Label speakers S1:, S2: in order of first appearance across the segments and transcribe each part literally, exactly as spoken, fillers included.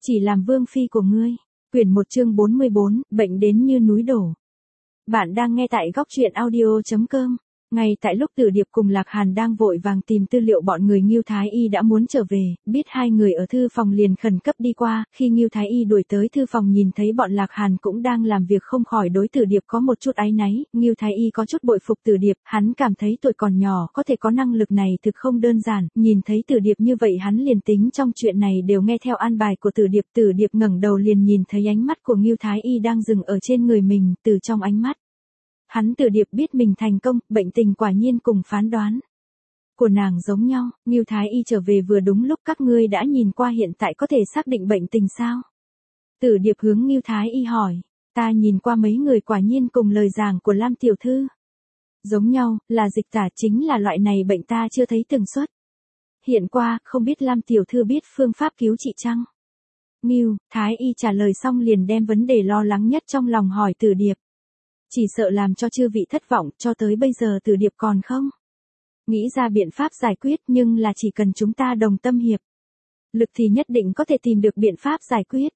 S1: Chỉ làm vương phi của ngươi. Quyển một chương bốn mươi bốn, bệnh đến như núi đổ. Bạn đang nghe tại góc truyện audio chấm com. Ngay tại lúc Tử Điệp cùng Lạc Hàn đang vội vàng tìm tư liệu, bọn người Ngưu Thái Y đã muốn trở về, biết hai người ở thư phòng liền khẩn cấp đi qua. Khi Ngưu Thái Y đuổi tới thư phòng nhìn thấy bọn Lạc Hàn cũng đang làm việc, không khỏi đối Tử Điệp có một chút áy náy. Ngưu Thái Y có chút bội phục Tử Điệp, hắn cảm thấy tuổi còn nhỏ có thể có năng lực này thực không đơn giản. Nhìn thấy Tử Điệp như vậy hắn liền tính trong chuyện này đều nghe theo an bài của Tử Điệp. Tử Điệp ngẩng đầu liền nhìn thấy ánh mắt của Ngưu Thái Y đang dừng ở trên người mình, từ trong ánh mắt hắn Tử Điệp biết mình thành công, bệnh tình quả nhiên cùng phán đoán của nàng giống nhau. Ngưu Thái Y trở về vừa đúng lúc, các ngươi đã nhìn qua hiện tại có thể xác định bệnh tình sao? Tử Điệp hướng Ngưu Thái Y hỏi. Ta nhìn qua mấy người quả nhiên cùng lời giảng của Lam tiểu thư giống nhau, là dịch tả, chính là loại này bệnh ta chưa thấy từng xuất hiện qua, không biết Lam tiểu thư biết phương pháp cứu trị chăng? Ngưu Thái Y trả lời xong liền đem vấn đề lo lắng nhất trong lòng hỏi Tử Điệp. Chỉ sợ làm cho chư vị thất vọng, cho tới bây giờ Tử Điệp còn không nghĩ ra biện pháp giải quyết, nhưng là chỉ cần chúng ta đồng tâm hiệp lực thì nhất định có thể tìm được biện pháp giải quyết.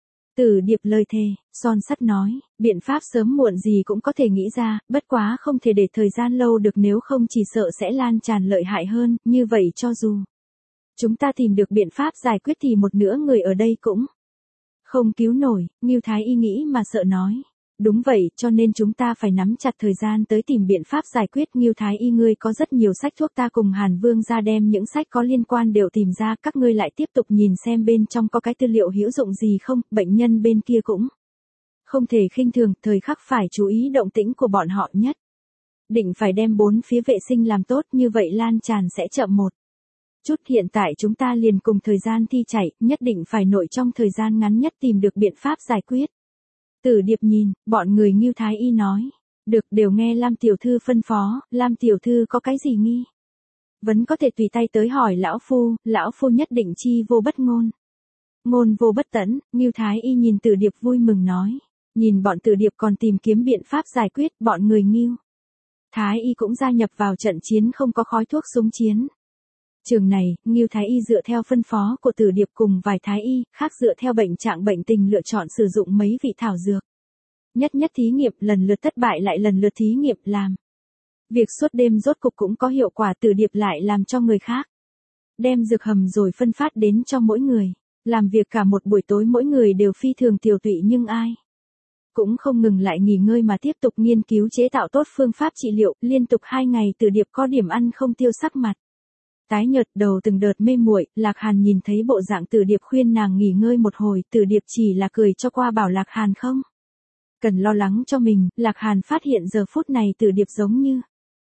S1: Tử Điệp lời thề, son sắt nói, biện pháp sớm muộn gì cũng có thể nghĩ ra, bất quá không thể để thời gian lâu được, nếu không chỉ sợ sẽ lan tràn lợi hại hơn, như vậy cho dù chúng ta tìm được biện pháp giải quyết thì một nửa người ở đây cũng không cứu nổi. Ngưu Thái Y nghĩ mà sợ nói. Đúng vậy, cho nên chúng ta phải nắm chặt thời gian tới tìm biện pháp giải quyết. Ngưu Thái Y, ngươi có rất nhiều sách thuốc, ta cùng Hàn Vương ra đem những sách có liên quan đều tìm ra, các ngươi lại tiếp tục nhìn xem bên trong có cái tư liệu hữu dụng gì không. Bệnh nhân bên kia cũng không thể khinh thường, thời khắc phải chú ý động tĩnh của bọn họ, nhất định phải đem bốn phía vệ sinh làm tốt, như vậy lan tràn sẽ chậm một chút. Hiện tại chúng ta liền cùng thời gian thi chạy, nhất định phải nội trong thời gian ngắn nhất tìm được biện pháp giải quyết. Tử Điệp nhìn, bọn người Ngưu Thái Y nói. Được, đều nghe Lam tiểu thư phân phó. Lam tiểu thư có cái gì nghi vẫn có thể tùy tay tới hỏi lão phu, lão phu nhất định chi vô bất ngôn, ngôn vô bất tẫn. Ngưu Thái Y nhìn Tử Điệp vui mừng nói. Nhìn bọn Tử Điệp còn tìm kiếm biện pháp giải quyết, bọn người Ngưu Thái Y cũng gia nhập vào trận chiến, không có khói thuốc súng chiến trường này. Ngưu Thái Y dựa theo phân phó của Tử Điệp cùng vài Thái Y khác dựa theo bệnh trạng bệnh tình lựa chọn sử dụng mấy vị thảo dược. Nhất nhất thí nghiệm, lần lượt thất bại lại lần lượt thí nghiệm, làm việc suốt đêm rốt cục cũng có hiệu quả. Tử Điệp lại làm cho người khác đem dược hầm rồi phân phát đến cho mỗi người. Làm việc cả một buổi tối, mỗi người đều phi thường tiều tụy, nhưng ai cũng không ngừng lại nghỉ ngơi mà tiếp tục nghiên cứu chế tạo tốt phương pháp trị liệu. Liên tục hai ngày Tử Điệp có điểm ăn không tiêu, sắc mặt tái nhợt, đầu từng đợt mê muội. Lạc Hàn nhìn thấy bộ dạng Tử Điệp khuyên nàng nghỉ ngơi một hồi, Tử Điệp chỉ là cười cho qua, bảo Lạc Hàn không cần lo lắng cho mình. Lạc Hàn phát hiện giờ phút này Tử Điệp giống như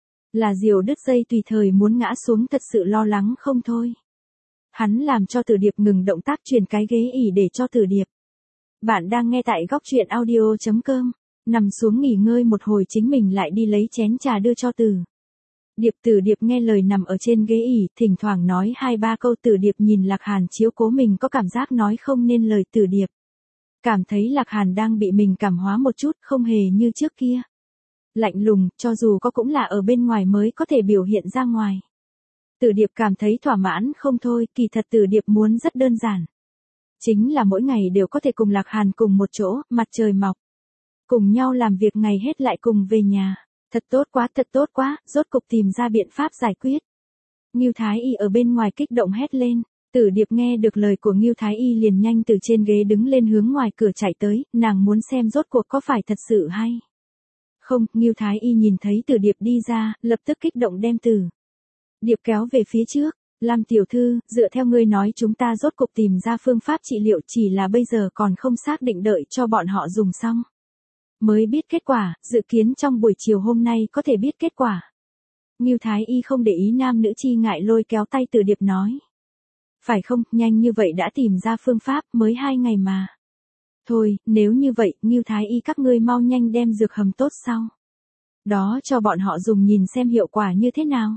S1: là diều đứt dây, tùy thời muốn ngã xuống, thật sự lo lắng không thôi. Hắn làm cho Tử Điệp ngừng động tác, truyền cái ghế ỉ để cho Tử Điệp. Bạn đang nghe tại góc truyện audio chấm com. Nằm xuống nghỉ ngơi một hồi, chính mình lại đi lấy chén trà đưa cho Tử Điệp. Tử Điệp nghe lời nằm ở trên ghế ỉ, thỉnh thoảng nói hai ba câu. Tử Điệp nhìn Lạc Hàn chiếu cố mình, có cảm giác nói không nên lời. Tử Điệp cảm thấy Lạc Hàn đang bị mình cảm hóa một chút, không hề như trước kia lạnh lùng, cho dù có cũng là ở bên ngoài mới có thể biểu hiện ra ngoài. Tử Điệp cảm thấy thỏa mãn không thôi. Kỳ thật Tử Điệp muốn rất đơn giản, chính là mỗi ngày đều có thể cùng Lạc Hàn cùng một chỗ, mặt trời mọc cùng nhau làm việc, ngày hết lại cùng về nhà. Thật tốt quá, thật tốt quá, rốt cục tìm ra biện pháp giải quyết. Ngưu Thái Y ở bên ngoài kích động hét lên. Tử Điệp nghe được lời của Ngưu Thái Y liền nhanh từ trên ghế đứng lên, hướng ngoài cửa chạy tới, nàng muốn xem rốt cuộc có phải thật sự hay không. Ngưu Thái Y nhìn thấy Tử Điệp đi ra, lập tức kích động đem Tử Điệp kéo về phía trước. Lam tiểu thư, dựa theo ngươi nói chúng ta rốt cục tìm ra phương pháp trị liệu, chỉ là bây giờ còn không xác định, đợi cho bọn họ dùng xong mới biết kết quả, dự kiến trong buổi chiều hôm nay có thể biết kết quả. Ngưu Thái Y không để ý nam nữ chi ngại, lôi kéo tay Tử Điệp nói. Phải không, nhanh như vậy đã tìm ra phương pháp, mới hai ngày mà. Thôi, nếu như vậy, Ngưu Thái Y các ngươi mau nhanh đem dược hầm tốt sau đó cho bọn họ dùng, nhìn xem hiệu quả như thế nào.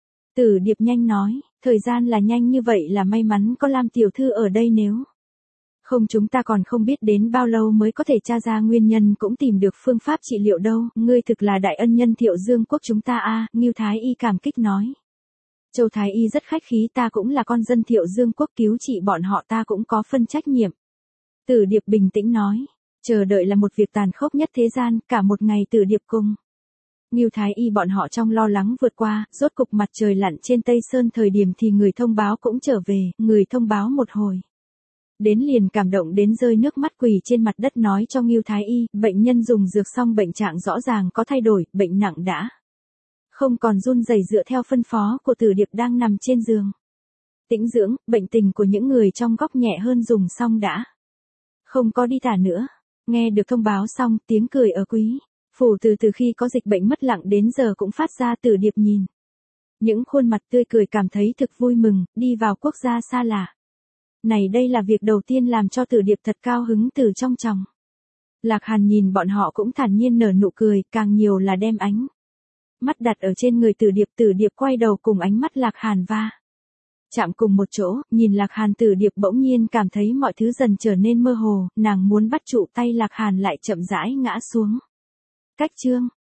S1: Tử Điệp nhanh nói, thời gian là nhanh như vậy là may mắn có Lam tiểu thư ở đây, nếu không chúng ta còn không biết đến bao lâu mới có thể tra ra nguyên nhân cũng tìm được phương pháp trị liệu đâu. Ngươi thực là đại ân nhân Thiệu Dương quốc chúng ta a. Ngưu Thái Y cảm kích nói. Châu Thái Y rất khách khí, ta cũng là con dân Thiệu Dương quốc, cứu trị bọn họ ta cũng có phân trách nhiệm. Tử Điệp bình tĩnh nói. Chờ đợi là một việc tàn khốc nhất thế gian, cả một ngày Tử Điệp cùng Ngưu Thái Y bọn họ trong lo lắng vượt qua, rốt cục mặt trời lặn trên Tây Sơn thời điểm thì người thông báo cũng trở về, người thông báo một hồi. Đến liền cảm động đến rơi nước mắt quỳ trên mặt đất nói cho Ngưu Thái Y, bệnh nhân dùng dược xong bệnh trạng rõ ràng có thay đổi, bệnh nặng đã không còn run rẩy dựa theo phân phó của Tử Điệp đang nằm trên giường. Tĩnh dưỡng, bệnh tình của những người trong góc nhẹ hơn dùng xong đã không có đi tả nữa. Nghe được thông báo xong, tiếng cười ở Quý phủ từ từ khi có dịch bệnh mất lặng đến giờ cũng phát ra. Tử Điệp nhìn những khuôn mặt tươi cười cảm thấy thực vui mừng, đi vào quốc gia xa lạ này đây là việc đầu tiên làm cho Tử Điệp thật cao hứng từ trong lòng. Lạc Hàn nhìn bọn họ cũng thản nhiên nở nụ cười, càng nhiều là đem ánh mắt đặt ở trên người Tử Điệp. Tử Điệp quay đầu cùng ánh mắt Lạc Hàn va chạm cùng một chỗ, nhìn Lạc Hàn. Tử Điệp bỗng nhiên cảm thấy mọi thứ dần trở nên mơ hồ, nàng muốn bắt trụ tay Lạc Hàn lại chậm rãi ngã xuống. Cách chương